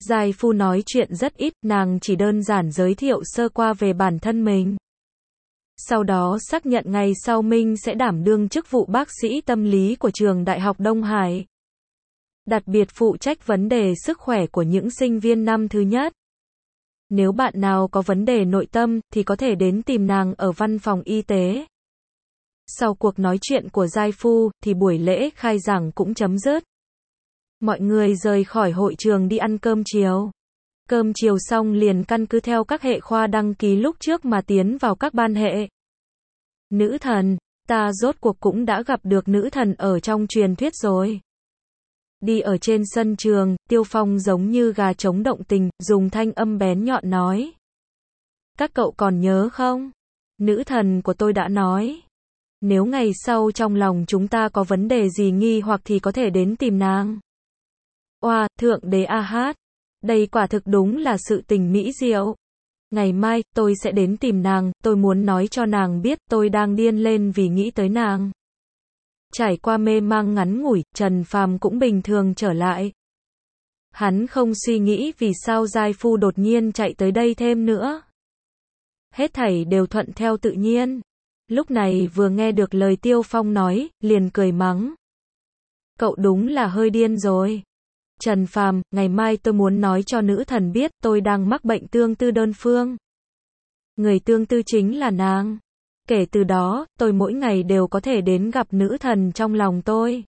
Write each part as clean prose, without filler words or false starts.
Giai Phu nói chuyện rất ít, nàng chỉ đơn giản giới thiệu sơ qua về bản thân mình. Sau đó xác nhận ngày sau Minh sẽ đảm đương chức vụ bác sĩ tâm lý của trường Đại học Đông Hải. Đặc biệt phụ trách vấn đề sức khỏe của những sinh viên năm thứ nhất. Nếu bạn nào có vấn đề nội tâm, thì có thể đến tìm nàng ở văn phòng y tế. Sau cuộc nói chuyện của Giai Phu, thì buổi lễ khai giảng cũng chấm dứt. Mọi người rời khỏi hội trường đi ăn cơm chiều. Cơm chiều xong liền căn cứ theo các hệ khoa đăng ký lúc trước mà tiến vào các ban hệ. Nữ thần, ta rốt cuộc cũng đã gặp được nữ thần ở trong truyền thuyết rồi. Đi ở trên sân trường, Tiêu Phong giống như gà trống động tình, dùng thanh âm bén nhọn nói. Các cậu còn nhớ không? Nữ thần của tôi đã nói. Nếu ngày sau trong lòng chúng ta có vấn đề gì nghi hoặc thì có thể đến tìm nàng. Oa, Thượng Đế A Hát. Đây quả thực đúng là sự tình mỹ diệu. Ngày mai, tôi sẽ đến tìm nàng, tôi muốn nói cho nàng biết tôi đang điên lên vì nghĩ tới nàng. Trải qua mê mang ngắn ngủi, Trần Phàm cũng bình thường trở lại. Hắn không suy nghĩ vì sao Giai Phu đột nhiên chạy tới đây thêm nữa. Hết thảy đều thuận theo tự nhiên. Lúc này vừa nghe được lời Tiêu Phong nói, liền cười mắng. Cậu đúng là hơi điên rồi. Trần Phàm, ngày mai tôi muốn nói cho nữ thần biết tôi đang mắc bệnh tương tư đơn phương. Người tương tư chính là nàng. Kể từ đó, tôi mỗi ngày đều có thể đến gặp nữ thần trong lòng tôi.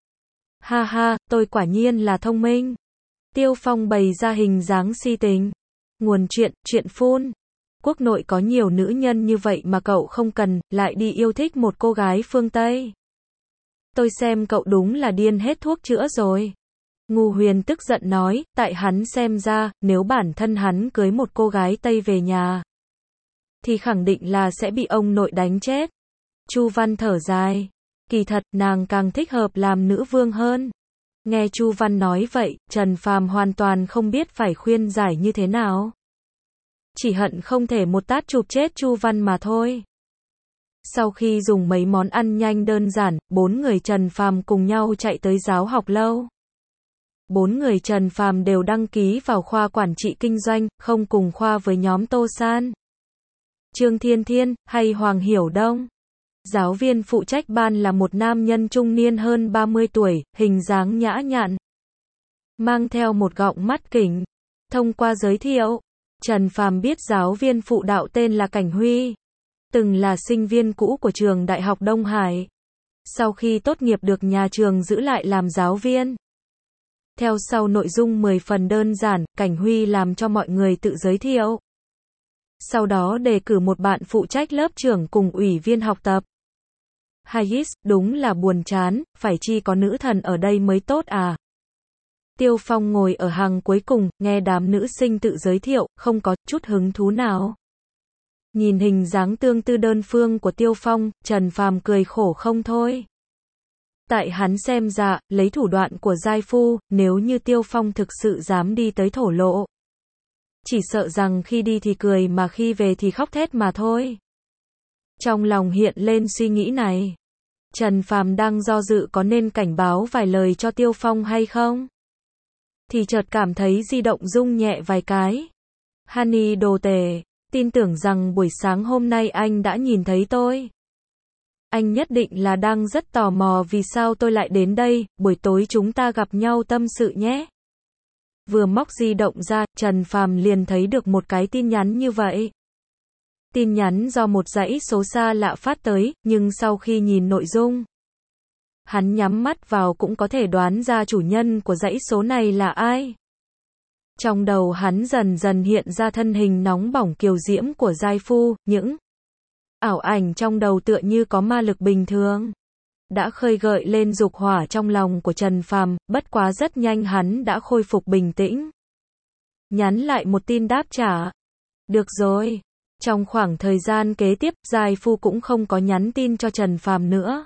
Ha ha, tôi quả nhiên là thông minh. Tiêu Phong bày ra hình dáng si tình. Nguồn chuyện phun. Quốc nội có nhiều nữ nhân như vậy mà cậu không cần, lại đi yêu thích một cô gái phương Tây. Tôi xem cậu đúng là điên hết thuốc chữa rồi. Ngô Huyền tức giận nói, tại hắn xem ra, nếu bản thân hắn cưới một cô gái Tây về nhà, thì khẳng định là sẽ bị ông nội đánh chết. Chu Văn thở dài. Kỳ thật, nàng càng thích hợp làm nữ vương hơn. Nghe Chu Văn nói vậy, Trần Phàm hoàn toàn không biết phải khuyên giải như thế nào. Chỉ hận không thể một tát chụp chết Chu Văn mà thôi. Sau khi dùng mấy món ăn nhanh đơn giản, 4 người Trần Phàm cùng nhau chạy tới giáo học lâu. 4 người Trần Phàm đều đăng ký vào khoa quản trị kinh doanh, không cùng khoa với nhóm Tô San, Trương Thiên Thiên, hay Hoàng Hiểu Đông. Giáo viên phụ trách ban là một nam nhân trung niên hơn 30 tuổi, hình dáng nhã nhặn, mang theo một gọng mắt kính. Thông qua giới thiệu, Trần Phàm biết giáo viên phụ đạo tên là Cảnh Huy, từng là sinh viên cũ của trường Đại học Đông Hải. Sau khi tốt nghiệp được nhà trường giữ lại làm giáo viên. Theo sau nội dung 10 phần đơn giản, Cảnh Huy làm cho mọi người tự giới thiệu. Sau đó đề cử một bạn phụ trách lớp trưởng cùng ủy viên học tập. Hayes, đúng là buồn chán, phải chi có nữ thần ở đây mới tốt à. Tiêu Phong ngồi ở hàng cuối cùng, nghe đám nữ sinh tự giới thiệu, không có chút hứng thú nào. Nhìn hình dáng tương tư đơn phương của Tiêu Phong, Trần Phàm cười khổ không thôi. Tại hắn xem ra, lấy thủ đoạn của Giai Phu, nếu như Tiêu Phong thực sự dám đi tới thổ lộ, chỉ sợ rằng khi đi thì cười mà khi về thì khóc thét mà thôi. Trong lòng hiện lên suy nghĩ này. Trần Phàm đang do dự có nên cảnh báo vài lời cho Tiêu Phong hay không. Thì chợt cảm thấy di động rung nhẹ vài cái. Honey đồ tể, tin tưởng rằng buổi sáng hôm nay anh đã nhìn thấy tôi. Anh nhất định là đang rất tò mò vì sao tôi lại đến đây, buổi tối chúng ta gặp nhau tâm sự nhé. Vừa móc di động ra, Trần Phàm liền thấy được một cái tin nhắn như vậy. Tin nhắn do một dãy số xa lạ phát tới, nhưng sau khi nhìn nội dung, hắn nhắm mắt vào cũng có thể đoán ra chủ nhân của dãy số này là ai. Trong đầu hắn dần dần hiện ra thân hình nóng bỏng kiều diễm của Giai Phu, những ảo ảnh trong đầu tựa như có ma lực bình thường, đã khơi gợi lên dục hỏa trong lòng của Trần Phàm, bất quá rất nhanh hắn đã khôi phục bình tĩnh. Nhắn lại một tin đáp trả. Được rồi. Trong khoảng thời gian kế tiếp, Giai Phu cũng không có nhắn tin cho Trần Phàm nữa.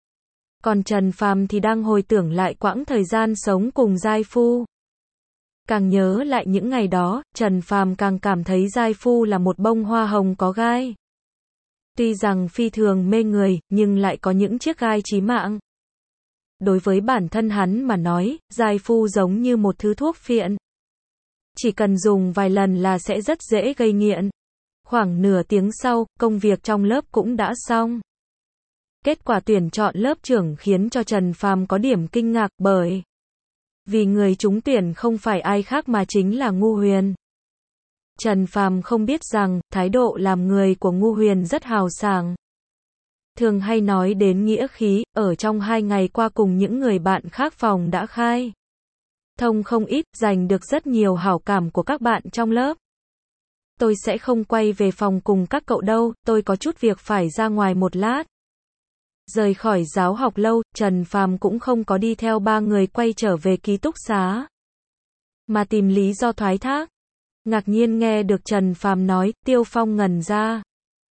Còn Trần Phàm thì đang hồi tưởng lại quãng thời gian sống cùng Giai Phu. Càng nhớ lại những ngày đó, Trần Phàm càng cảm thấy Giai Phu là một bông hoa hồng có gai. Tuy rằng phi thường mê người, nhưng lại có những chiếc gai chí mạng. Đối với bản thân hắn mà nói, Giai Phu giống như một thứ thuốc phiện. chỉ cần dùng vài lần là sẽ rất dễ gây nghiện. Khoảng nửa tiếng sau, công việc trong lớp cũng đã xong. Kết quả tuyển chọn lớp trưởng khiến cho Trần Phàm có điểm kinh ngạc bởi vì người trúng tuyển không phải ai khác mà chính là Ngu Huyền. Trần Phàm không biết rằng, thái độ làm người của Ngu Huyền rất hào sảng. Thường hay nói đến nghĩa khí, ở trong 2 ngày qua cùng những người bạn khác phòng đã khai thông không ít, giành được rất nhiều hảo cảm của các bạn trong lớp. Tôi sẽ không quay về phòng cùng các cậu đâu, tôi có chút việc phải ra ngoài một lát. Rời khỏi giáo học lâu, Trần Phàm cũng không có đi theo 3 người quay trở về ký túc xá, mà tìm lý do thoái thác. Ngạc nhiên nghe được Trần Phàm nói, Tiêu Phong ngẩn ra.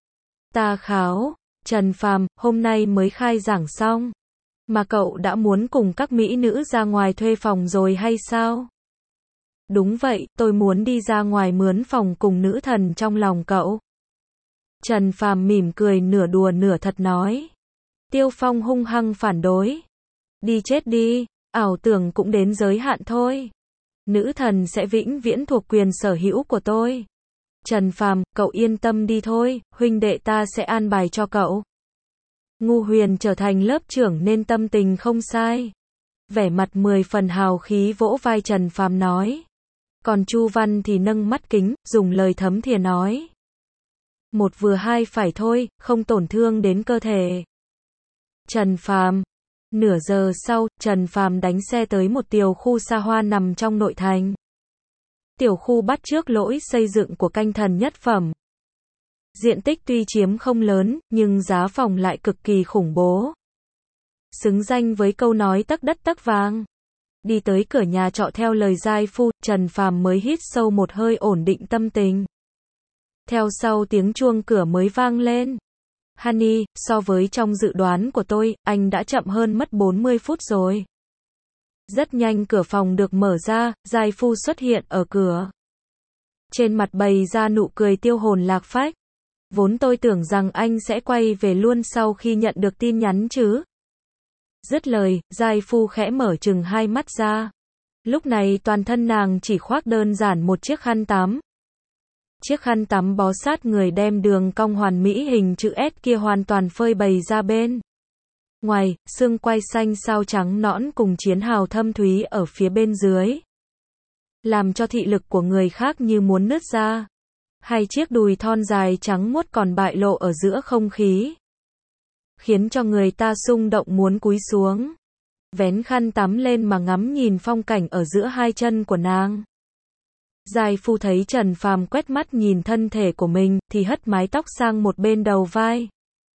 Ta kháo, Trần Phàm, hôm nay mới khai giảng xong, mà cậu đã muốn cùng các mỹ nữ ra ngoài thuê phòng rồi hay sao? Đúng vậy, tôi muốn đi ra ngoài mướn phòng cùng nữ thần trong lòng cậu. Trần Phàm mỉm cười nửa đùa nửa thật nói. Tiêu Phong hung hăng phản đối. Đi chết đi, ảo tưởng cũng đến giới hạn thôi. Nữ thần sẽ vĩnh viễn thuộc quyền sở hữu của tôi. Trần Phàm, cậu yên tâm đi thôi, huynh đệ ta sẽ an bài cho cậu. Ngu Huyền trở thành lớp trưởng nên tâm tình không sai. Vẻ mặt 10 phần hào khí vỗ vai Trần Phàm nói. Còn Chu Văn thì nâng mắt kính, dùng lời thấm thìa nói. Một vừa hai phải thôi, không tổn thương đến cơ thể. Trần Phàm. Nửa giờ sau, Trần Phàm đánh xe tới một tiểu khu xa hoa nằm trong nội thành. Tiểu khu bắt chước lỗi xây dựng của Canh Thần nhất phẩm. Diện tích tuy chiếm không lớn, nhưng giá phòng lại cực kỳ khủng bố. Xứng danh với câu nói tấc đất tấc vàng. Đi tới cửa nhà trọ theo lời giai phu, Trần Phàm mới hít sâu một hơi ổn định tâm tình. Theo sau tiếng chuông cửa mới vang lên. Honey, so với trong dự đoán của tôi, anh đã chậm hơn mất 40 phút rồi. Rất nhanh cửa phòng được mở ra, giai phu xuất hiện ở cửa. Trên mặt bày ra nụ cười tiêu hồn lạc phách. Vốn tôi tưởng rằng anh sẽ quay về luôn sau khi nhận được tin nhắn chứ. Dứt lời, giai phu khẽ mở chừng hai mắt ra. Lúc này toàn thân nàng chỉ khoác đơn giản một chiếc khăn tắm. Chiếc khăn tắm bó sát người đem đường cong hoàn mỹ hình chữ S kia hoàn toàn phơi bày ra bên ngoài, xương quai xanh sao trắng nõn cùng chiến hào thâm thúy ở phía bên dưới. Làm cho thị lực của người khác như muốn nứt ra. Hai chiếc đùi thon dài trắng muốt còn bại lộ ở giữa không khí. Khiến cho người ta xung động muốn cúi xuống. Vén khăn tắm lên mà ngắm nhìn phong cảnh ở giữa hai chân của nàng. Giai phu thấy Trần Phàm quét mắt nhìn thân thể của mình, thì hất mái tóc sang một bên đầu vai.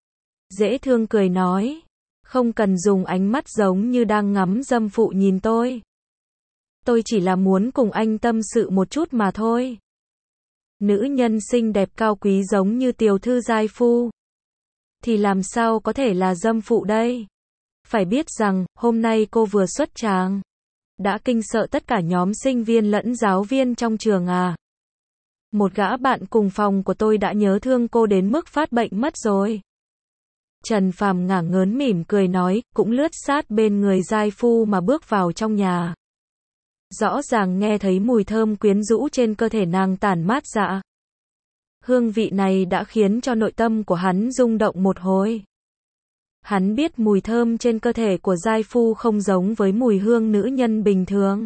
Dễ thương cười nói. Không cần dùng ánh mắt giống như đang ngắm dâm phụ nhìn tôi. Tôi chỉ là muốn cùng anh tâm sự một chút mà thôi. Nữ nhân xinh đẹp cao quý giống như tiểu thư giai phu. Thì làm sao có thể là dâm phụ đây? Phải biết rằng, hôm nay cô vừa xuất tràng. Đã kinh sợ tất cả nhóm sinh viên lẫn giáo viên trong trường à. Một gã bạn cùng phòng của tôi đã nhớ thương cô đến mức phát bệnh mất rồi. Trần Phàm ngả ngớn mỉm cười nói, cũng lướt sát bên người giai phu mà bước vào trong nhà. Rõ ràng nghe thấy mùi thơm quyến rũ trên cơ thể nàng tản mát ra. Hương vị này đã khiến cho nội tâm của hắn rung động một hồi. Hắn biết mùi thơm trên cơ thể của giai phu không giống với mùi hương nữ nhân bình thường.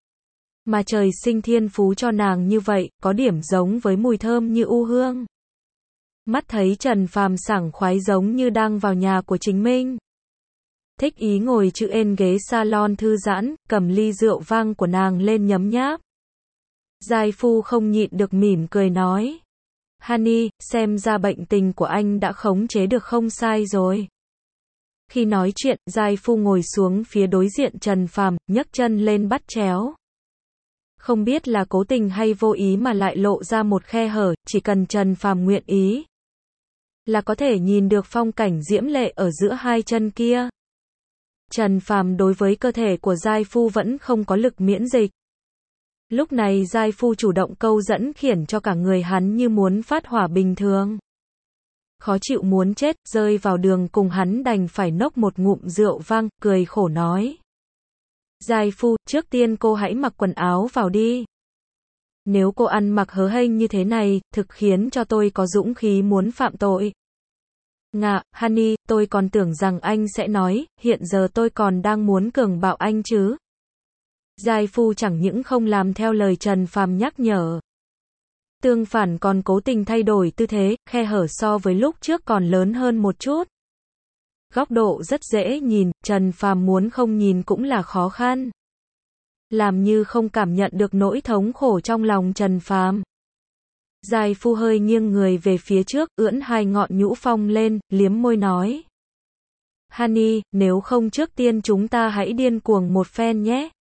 Mà trời sinh thiên phú cho nàng như vậy, có điểm giống với mùi thơm như u hương. Mắt thấy Trần Phàm sảng khoái giống như đang vào nhà của chính mình. Thích ý ngồi chữ ên ghế salon thư giãn, cầm ly rượu vang của nàng lên nhấm nháp. Giai phu không nhịn được mỉm cười nói. Honey, xem ra bệnh tình của anh đã khống chế được không sai rồi. Khi nói chuyện, giai phu ngồi xuống phía đối diện Trần Phàm, nhấc chân lên bắt chéo. Không biết là cố tình hay vô ý mà lại lộ ra một khe hở, chỉ cần Trần Phàm nguyện ý là có thể nhìn được phong cảnh diễm lệ ở giữa hai chân kia. Trần Phàm đối với cơ thể của giai phu vẫn không có lực miễn dịch. Lúc này giai phu chủ động câu dẫn khiển cho cả người hắn như muốn phát hỏa bình thường. Khó chịu muốn chết, rơi vào đường cùng hắn đành phải nốc một ngụm rượu vang, cười khổ nói. Giai phu, trước tiên cô hãy mặc quần áo vào đi. Nếu cô ăn mặc hớ hênh như thế này, thực khiến cho tôi có dũng khí muốn phạm tội. Ngạ, Honey, tôi còn tưởng rằng anh sẽ nói, hiện giờ tôi còn đang muốn cường bạo anh chứ. Giai Phu chẳng những không làm theo lời Trần Phàm nhắc nhở. Tương phản còn cố tình thay đổi tư thế, khe hở so với lúc trước còn lớn hơn một chút. Góc độ rất dễ nhìn, Trần Phàm muốn không nhìn cũng là khó khăn. Làm như không cảm nhận được nỗi thống khổ trong lòng Trần Phàm. Giai Phu hơi nghiêng người về phía trước, ưỡn hai ngọn nhũ phong lên, liếm môi nói. Honey, nếu không trước tiên chúng ta hãy điên cuồng một phen nhé.